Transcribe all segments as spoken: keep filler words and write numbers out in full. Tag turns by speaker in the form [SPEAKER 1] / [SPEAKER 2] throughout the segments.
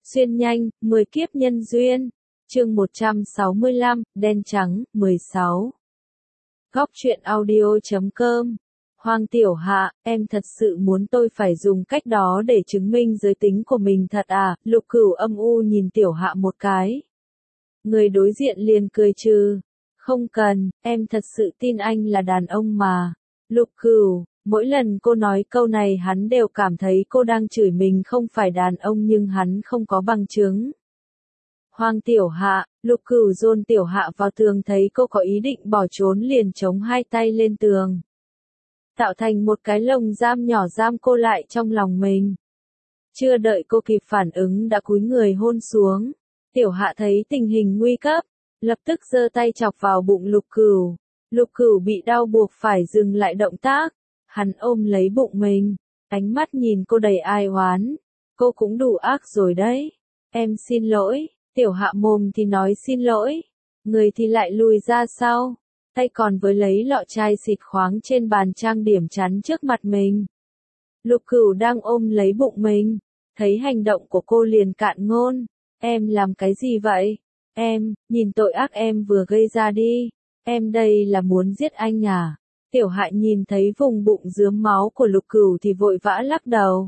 [SPEAKER 1] Xuyên nhanh, mười kiếp nhân duyên. Chương một trăm sáu mươi lăm, đen trắng, mười sáu. Góc truyện audio chấm com. Hoàng Tiểu Hạ, em thật sự muốn tôi phải dùng cách đó để chứng minh giới tính của mình thật à? Lục Cửu âm u nhìn Tiểu Hạ một cái. Người đối diện liền cười trừ. Không cần, em thật sự tin anh là đàn ông mà. Lục Cửu, mỗi lần cô nói câu này hắn đều cảm thấy cô đang chửi mình không phải đàn ông nhưng hắn không có bằng chứng. Hoàng Tiểu Hạ, Lục Cửu dồn Tiểu Hạ vào tường thấy cô có ý định bỏ trốn liền chống hai tay lên tường. Tạo thành một cái lồng giam nhỏ giam cô lại trong lòng mình. Chưa đợi cô kịp phản ứng đã cúi người hôn xuống. Tiểu Hạ thấy tình hình nguy cấp, lập tức giơ tay chọc vào bụng Lục Cửu. Lục Cửu bị đau buộc phải dừng lại động tác. Hắn ôm lấy bụng mình, ánh mắt nhìn cô đầy ai oán. Cô cũng đủ ác rồi đấy. Em xin lỗi. Tiểu Hạ mồm thì nói xin lỗi, người thì lại lùi ra sau, tay còn với lấy lọ chai xịt khoáng trên bàn trang điểm chắn trước mặt mình. Lục Cửu đang ôm lấy bụng mình, thấy hành động của cô liền cạn ngôn. Em làm cái gì vậy? Em, nhìn tội ác em vừa gây ra đi. Em đây là muốn giết anh à? Tiểu Hạ nhìn thấy vùng bụng rướm máu của Lục Cửu thì vội vã lắc đầu.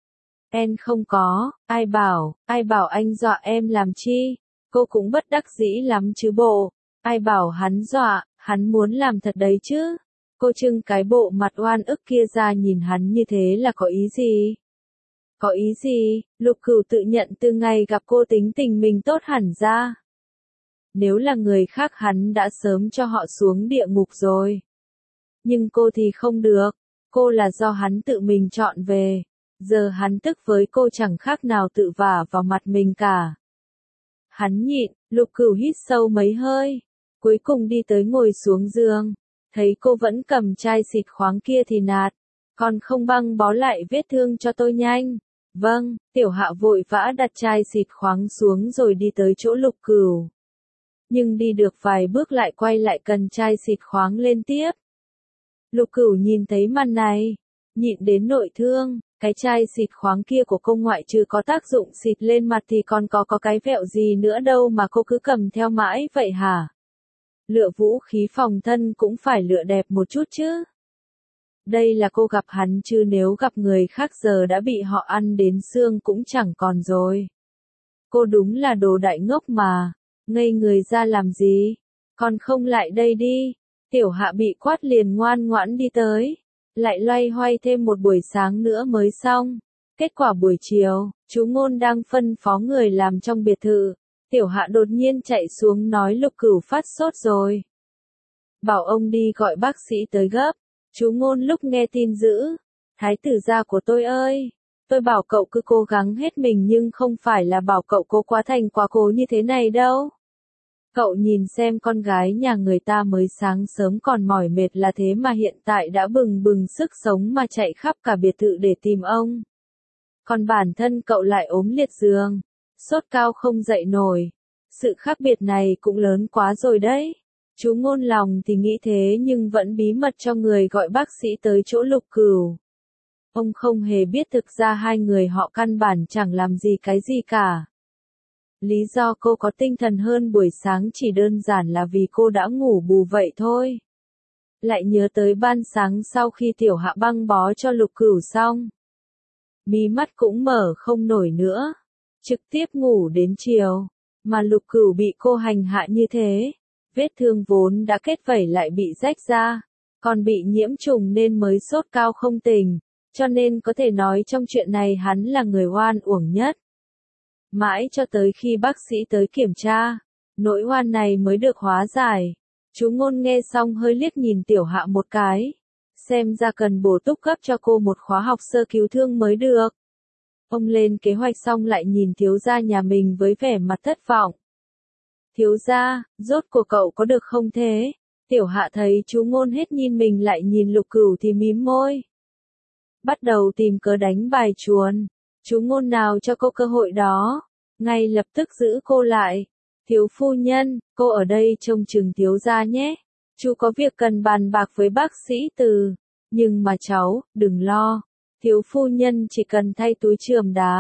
[SPEAKER 1] Em không có, ai bảo, ai bảo anh dọa em làm chi? Cô cũng bất đắc dĩ lắm chứ bộ. Ai bảo hắn dọa, hắn muốn làm thật đấy chứ. Cô trưng cái bộ mặt oan ức kia ra nhìn hắn như thế là có ý gì? Có ý gì? Lục Cửu tự nhận từ ngày gặp cô tính tình mình tốt hẳn ra. Nếu là người khác hắn đã sớm cho họ xuống địa ngục rồi. Nhưng cô thì không được. Cô là do hắn tự mình chọn về. Giờ hắn tức với cô chẳng khác nào tự vả vào mặt mình cả. Hắn nhịn, Lục Cửu hít sâu mấy hơi, cuối cùng đi tới ngồi xuống giường, thấy cô vẫn cầm chai xịt khoáng kia thì nạt, còn không băng bó lại vết thương cho tôi nhanh. Vâng, Tiểu Hạ vội vã đặt chai xịt khoáng xuống rồi đi tới chỗ Lục Cửu. Nhưng đi được vài bước lại quay lại cần chai xịt khoáng lên tiếp. Lục Cửu nhìn thấy màn này, nhịn đến nội thương. Cái chai xịt khoáng kia của cô ngoại trừ có tác dụng xịt lên mặt thì còn có có cái vẹo gì nữa đâu mà cô cứ cầm theo mãi vậy hả? Lựa vũ khí phòng thân cũng phải lựa đẹp một chút chứ. Đây là cô gặp hắn chứ nếu gặp người khác giờ đã bị họ ăn đến xương cũng chẳng còn rồi. Cô đúng là đồ đại ngốc mà, ngây người ra làm gì, còn không lại đây đi. Tiểu Hạ bị quát liền ngoan ngoãn đi tới. Lại loay hoay thêm một buổi sáng nữa mới xong. Kết quả buổi chiều, chú Ngôn đang phân phó người làm trong biệt thự. Tiểu Hạ đột nhiên chạy xuống nói Lục Cửu phát sốt rồi. Bảo ông đi gọi bác sĩ tới gấp. Chú Ngôn lúc nghe tin dữ. Thái tử gia của tôi ơi. Tôi bảo cậu cứ cố gắng hết mình nhưng không phải là bảo cậu cố quá thành quá cố như thế này đâu. Cậu nhìn xem con gái nhà người ta mới sáng sớm còn mỏi mệt là thế mà hiện tại đã bừng bừng sức sống mà chạy khắp cả biệt thự để tìm ông. Còn bản thân cậu lại ốm liệt giường, sốt cao không dậy nổi. Sự khác biệt này cũng lớn quá rồi đấy. Chú Ngôn lòng thì nghĩ thế nhưng vẫn bí mật cho người gọi bác sĩ tới chỗ Lục Cửu. Ông không hề biết thực ra hai người họ căn bản chẳng làm gì cái gì cả. Lý do cô có tinh thần hơn buổi sáng chỉ đơn giản là vì cô đã ngủ bù vậy thôi. Lại nhớ tới ban sáng sau khi Tiểu Hạ băng bó cho Lục Cửu xong. Mí mắt cũng mở không nổi nữa. Trực tiếp ngủ đến chiều. Mà Lục Cửu bị cô hành hạ như thế. Vết thương vốn đã kết vảy lại bị rách ra. Còn bị nhiễm trùng nên mới sốt cao không tỉnh. Cho nên có thể nói trong chuyện này hắn là người oan uổng nhất. Mãi cho tới khi bác sĩ tới kiểm tra, nỗi oan này mới được hóa giải. Chú Ngôn nghe xong hơi liếc nhìn Tiểu Hạ một cái. Xem ra cần bổ túc gấp cho cô một khóa học sơ cứu thương mới được. Ông lên kế hoạch xong lại nhìn thiếu gia nhà mình với vẻ mặt thất vọng. Thiếu gia, rốt của cậu có được không thế? Tiểu Hạ thấy chú Ngôn hết nhìn mình lại nhìn Lục Cửu thì mím môi. Bắt đầu tìm cớ đánh bài chuồn. Chú Ngôn nào cho cô cơ hội đó, ngay lập tức giữ cô lại. Thiếu phu nhân, cô ở đây trông chừng thiếu gia nhé. Chú có việc cần bàn bạc với bác sĩ Từ. Nhưng mà cháu, đừng lo. Thiếu phu nhân chỉ cần thay túi chườm đá.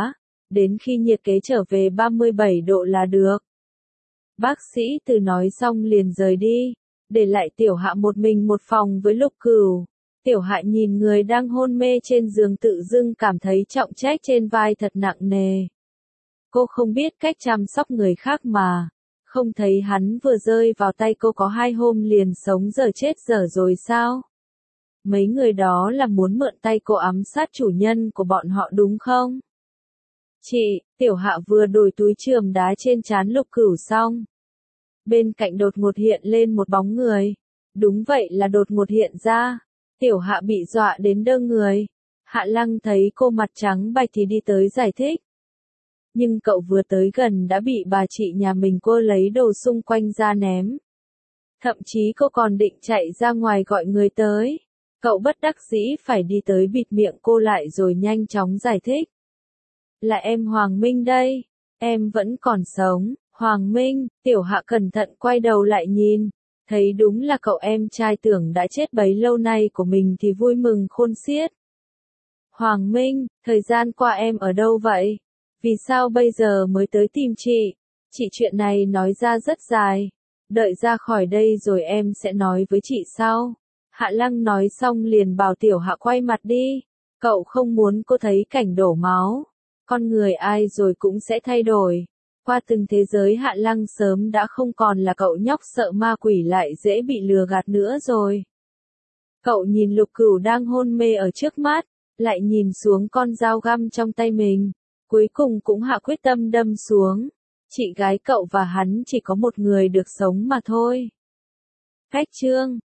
[SPEAKER 1] đến khi nhiệt kế trở về ba mươi bảy độ là được. Bác sĩ Từ nói xong liền rời đi, để lại Tiểu Hạ một mình một phòng với Lục Cửu. Tiểu Hạ nhìn người đang hôn mê trên giường tự dưng cảm thấy trọng trách trên vai thật nặng nề. Cô không biết cách chăm sóc người khác mà, không thấy hắn vừa rơi vào tay cô có hai hôm liền sống dở chết dở rồi sao? Mấy người đó là muốn mượn tay cô ám sát chủ nhân của bọn họ đúng không? Chị, Tiểu Hạ vừa đổi túi chườm đá trên trán Lục Cửu xong. Bên cạnh đột ngột hiện lên một bóng người. Đúng vậy là đột ngột hiện ra. Tiểu Hạ bị dọa đến đơ người. Hạ Lăng thấy cô mặt trắng bạch thì đi tới giải thích. Nhưng cậu vừa tới gần đã bị bà chị nhà mình cô lấy đồ xung quanh ra ném. Thậm chí cô còn định chạy ra ngoài gọi người tới. Cậu bất đắc dĩ phải đi tới bịt miệng cô lại rồi nhanh chóng giải thích. Là em Hoàng Minh đây, em vẫn còn sống. Hoàng Minh, Tiểu Hạ cẩn thận quay đầu lại nhìn, thấy đúng là cậu em trai tưởng đã chết bấy lâu nay của mình thì vui mừng khôn xiết. Hoàng Minh, thời gian qua em ở đâu vậy? Vì sao bây giờ mới tới tìm chị? Chị chuyện này nói ra rất dài, đợi ra khỏi đây rồi em sẽ nói với chị sau. Hạ Lăng nói xong liền bảo Tiểu Hạ quay mặt đi, cậu không muốn cô thấy cảnh đổ máu. Con người ai rồi cũng sẽ thay đổi. Qua từng thế giới Hạ Lăng sớm đã không còn là cậu nhóc sợ ma quỷ lại dễ bị lừa gạt nữa rồi. Cậu nhìn Lục Cửu đang hôn mê ở trước mắt, lại nhìn xuống con dao găm trong tay mình, cuối cùng cũng hạ quyết tâm đâm xuống. Chị gái cậu và hắn chỉ có một người được sống mà thôi. Cách chương